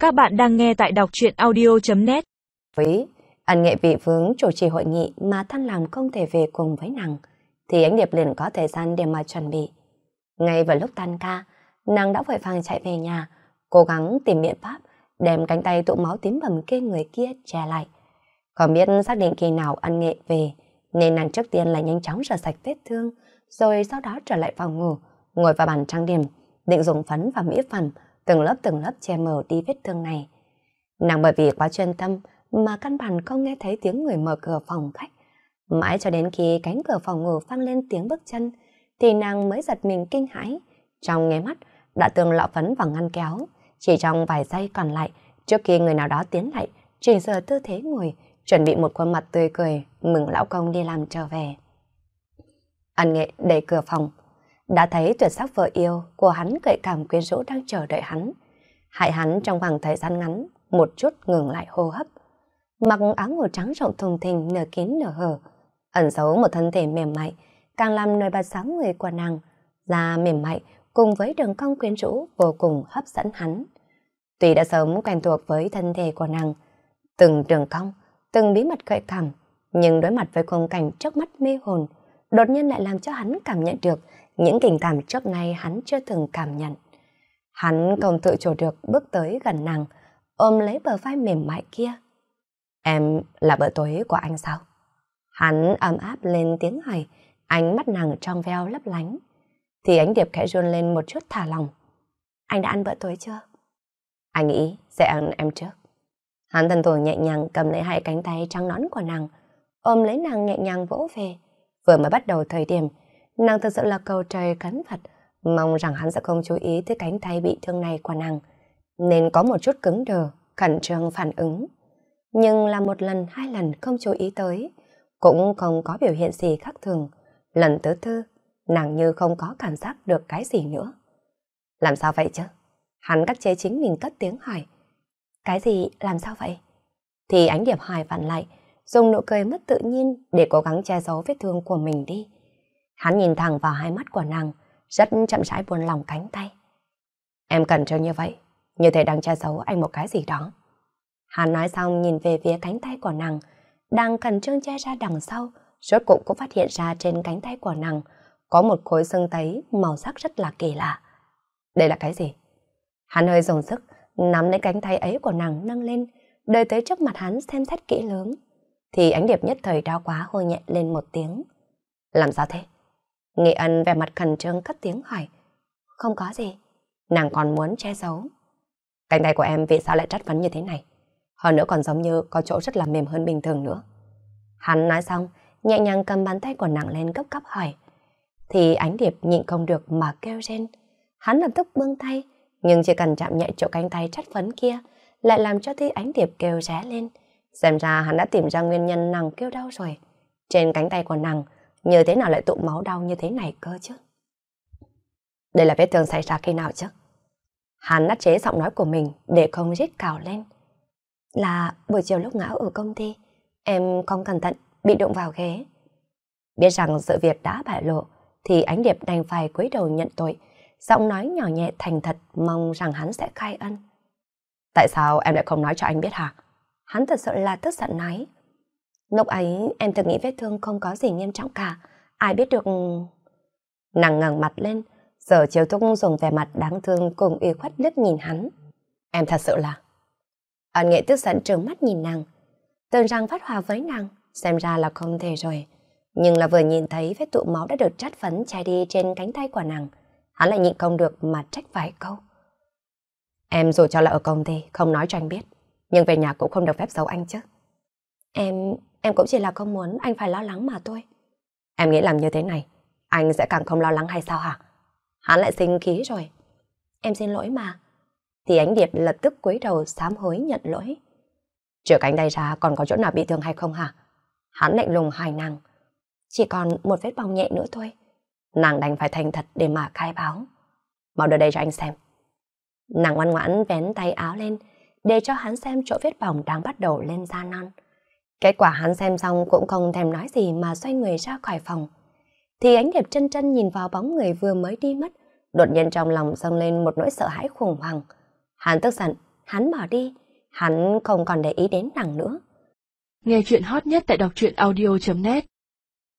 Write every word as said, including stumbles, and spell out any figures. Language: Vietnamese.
Các bạn đang nghe tại đọc truyện audio chấm net. Với ân nghệ vị vướng chủ trì hội nghị mà Thanh làm không thể về cùng với nàng, thì Ánh Điệp liền có thời gian để mà chuẩn bị. Ngay vào lúc tan ca, nàng đã vội vàng chạy về nhà, cố gắng tìm biện pháp đem cánh tay tụ máu tím bầm kia người kia che lại. Không biết xác định khi nào ân nghệ về, nên nàng trước tiên là nhanh chóng rửa sạch vết thương, rồi sau đó trở lại phòng ngủ, ngồi vào bàn trang điểm, định dùng phấn và mỹ phẩm từng lớp từng lớp che mờ đi vết thương này. Nàng bởi vì quá chuyên tâm mà căn bản không nghe thấy tiếng người mở cửa phòng khách. Mãi cho đến khi cánh cửa phòng ngủ vang lên tiếng bước chân, thì nàng mới giật mình kinh hãi. Trong nháy mắt đã tường lọ phấn vào ngăn kéo. Chỉ trong vài giây còn lại, trước khi người nào đó tiến lại, chỉnh sửa tư thế ngồi, chuẩn bị một khuôn mặt tươi cười, mừng lão công đi làm trở về. Ân Nghệ đẩy cửa phòng, đã thấy tuyệt sắc vợ yêu của hắn gợi cảm quyến rũ đang chờ đợi hắn. Hại hắn trong khoảng thời gian ngắn, một chút ngừng lại hô hấp. Mặc áo ngủ trắng rộng thùng thình nửa kín nửa hở, ẩn giấu một thân thể mềm mại, càng làm nổi bật sáng người của nàng. Da mềm mại cùng với đường cong quyến rũ vô cùng hấp dẫn hắn. Tuy đã sớm quen thuộc với thân thể của nàng, từng đường cong, từng bí mật gợi cảm, nhưng đối mặt với khung cảnh trước mắt mê hồn, đột nhiên lại làm cho hắn cảm nhận được những tình cảm trước nay hắn chưa từng cảm nhận. Hắn không tự chủ được bước tới gần nàng, ôm lấy bờ vai mềm mại kia. Em là bữa tối của anh sao? Hắn ấm áp lên tiếng hỏi, ánh mắt nàng trong veo lấp lánh. Thì Ánh Điệp khẽ run lên một chút thả lòng. Anh đã ăn bữa tối chưa? Anh nghĩ sẽ ăn em trước. Hắn thân thủ nhẹ nhàng cầm lấy hai cánh tay trắng nõn của nàng, ôm lấy nàng nhẹ nhàng vỗ về. Vừa mới bắt đầu thời điểm, nàng thực sự là cầu trời khấn Phật, mong rằng hắn sẽ không chú ý tới cánh tay bị thương này của nàng, nên có một chút cứng đờ, khẩn trương phản ứng. Nhưng là một lần, hai lần không chú ý tới, cũng không có biểu hiện gì khác thường. Lần thứ tư, nàng như không có cảm giác được cái gì nữa. Làm sao vậy chứ? Hắn cắt chế chính mình cất tiếng hỏi. Cái gì làm sao vậy? Thì Ánh Điệp hỏi vặn lại, dùng nụ cười mất tự nhiên để cố gắng che giấu vết thương của mình đi. Hắn nhìn thẳng vào hai mắt của nàng, rất chậm rãi buông lỏng cánh tay. Em cần cho như vậy, như thể đang che giấu anh một cái gì đó. Hắn nói xong nhìn về phía cánh tay của nàng, đang khẩn trương che ra đằng sau, rốt cuộc cũng phát hiện ra trên cánh tay của nàng có một khối sưng tấy màu sắc rất là kỳ lạ. Đây là cái gì? Hắn hơi dùng sức, nắm lấy cánh tay ấy của nàng nâng lên, đời tới trước mặt hắn xem xét kỹ lưỡng. Thì Ánh Điệp nhất thời đau quá hô nhẹ lên một tiếng. Làm sao thế? Nghệ Ân vẻ mặt khẩn trương cất tiếng hỏi. Không có gì. Nàng còn muốn che giấu. Cánh tay của em vì sao lại trát phấn như thế này? Hơn nữa còn giống như có chỗ rất là mềm hơn bình thường nữa. Hắn nói xong, nhẹ nhàng cầm bàn tay của nàng lên gấp gáp hỏi. Thì Ánh Điệp nhịn không được mà kêu rên. Hắn lập tức buông tay, nhưng chỉ cần chạm nhẹ chỗ cánh tay trát phấn kia, lại làm cho Thi Ánh Điệp kêu ré lên. Xem ra hắn đã tìm ra nguyên nhân nàng kêu đau rồi. Trên cánh tay của nàng, như thế nào lại tụ máu đau như thế này cơ chứ? Đây là vết thương xảy ra khi nào chứ? Hắn áp chế giọng nói của mình để không rít cào lên. Là buổi chiều lúc ngã ở công ty, em không cẩn thận bị đụng vào ghế. Biết rằng sự việc đã bại lộ, thì Ánh Điệp đành phải cúi đầu nhận tội, giọng nói nhỏ nhẹ thành thật mong rằng hắn sẽ khai ân. Tại sao em lại không nói cho anh biết hả? Hắn thật sự là tức giận nói. Lúc ấy em từng nghĩ vết thương không có gì nghiêm trọng cả, ai biết được... Nàng ngẩng mặt lên, giờ chiều thúc dùng vẻ mặt đáng thương cùng uy khuất liếc nhìn hắn. Em thật sự là... Ân Nghệ tức giận trừng mắt nhìn nàng, tưởng rằng phát hòa với nàng, xem ra là không thể rồi. Nhưng là vừa nhìn thấy vết tụ máu đã được trát phấn che đi trên cánh tay của nàng, hắn lại nhịn không được mà trách vài câu. Em dù cho là ở công ty, không nói cho anh biết, nhưng về nhà cũng không được phép giấu anh chứ. Em, em cũng chỉ là không muốn anh phải lo lắng mà thôi. Em nghĩ làm như thế này, anh sẽ càng không lo lắng hay sao hả? Hắn lại sinh khí rồi. Em xin lỗi mà. Thì Ánh Điệp lập tức cúi đầu sám hối nhận lỗi. Trừ cánh tay ra còn có chỗ nào bị thương hay không hả? Hắn lạnh lùng hỏi nàng. Chỉ còn một vết bỏng nhẹ nữa thôi. Nàng đành phải thành thật để mà khai báo. Mau đưa đây cho anh xem. Nàng ngoan ngoãn vén tay áo lên để cho hắn xem chỗ vết bỏng đang bắt đầu lên da non. Kết quả hắn xem xong cũng không thèm nói gì mà xoay người ra khỏi phòng. Thì Ánh Điệp chân chân nhìn vào bóng người vừa mới đi mất, đột nhiên trong lòng dâng lên một nỗi sợ hãi khủng hoảng. Hắn tức giận hắn bỏ đi, hắn không còn để ý đến nàng nữa. Nghe chuyện hot nhất tại đọc truyện audio chấm net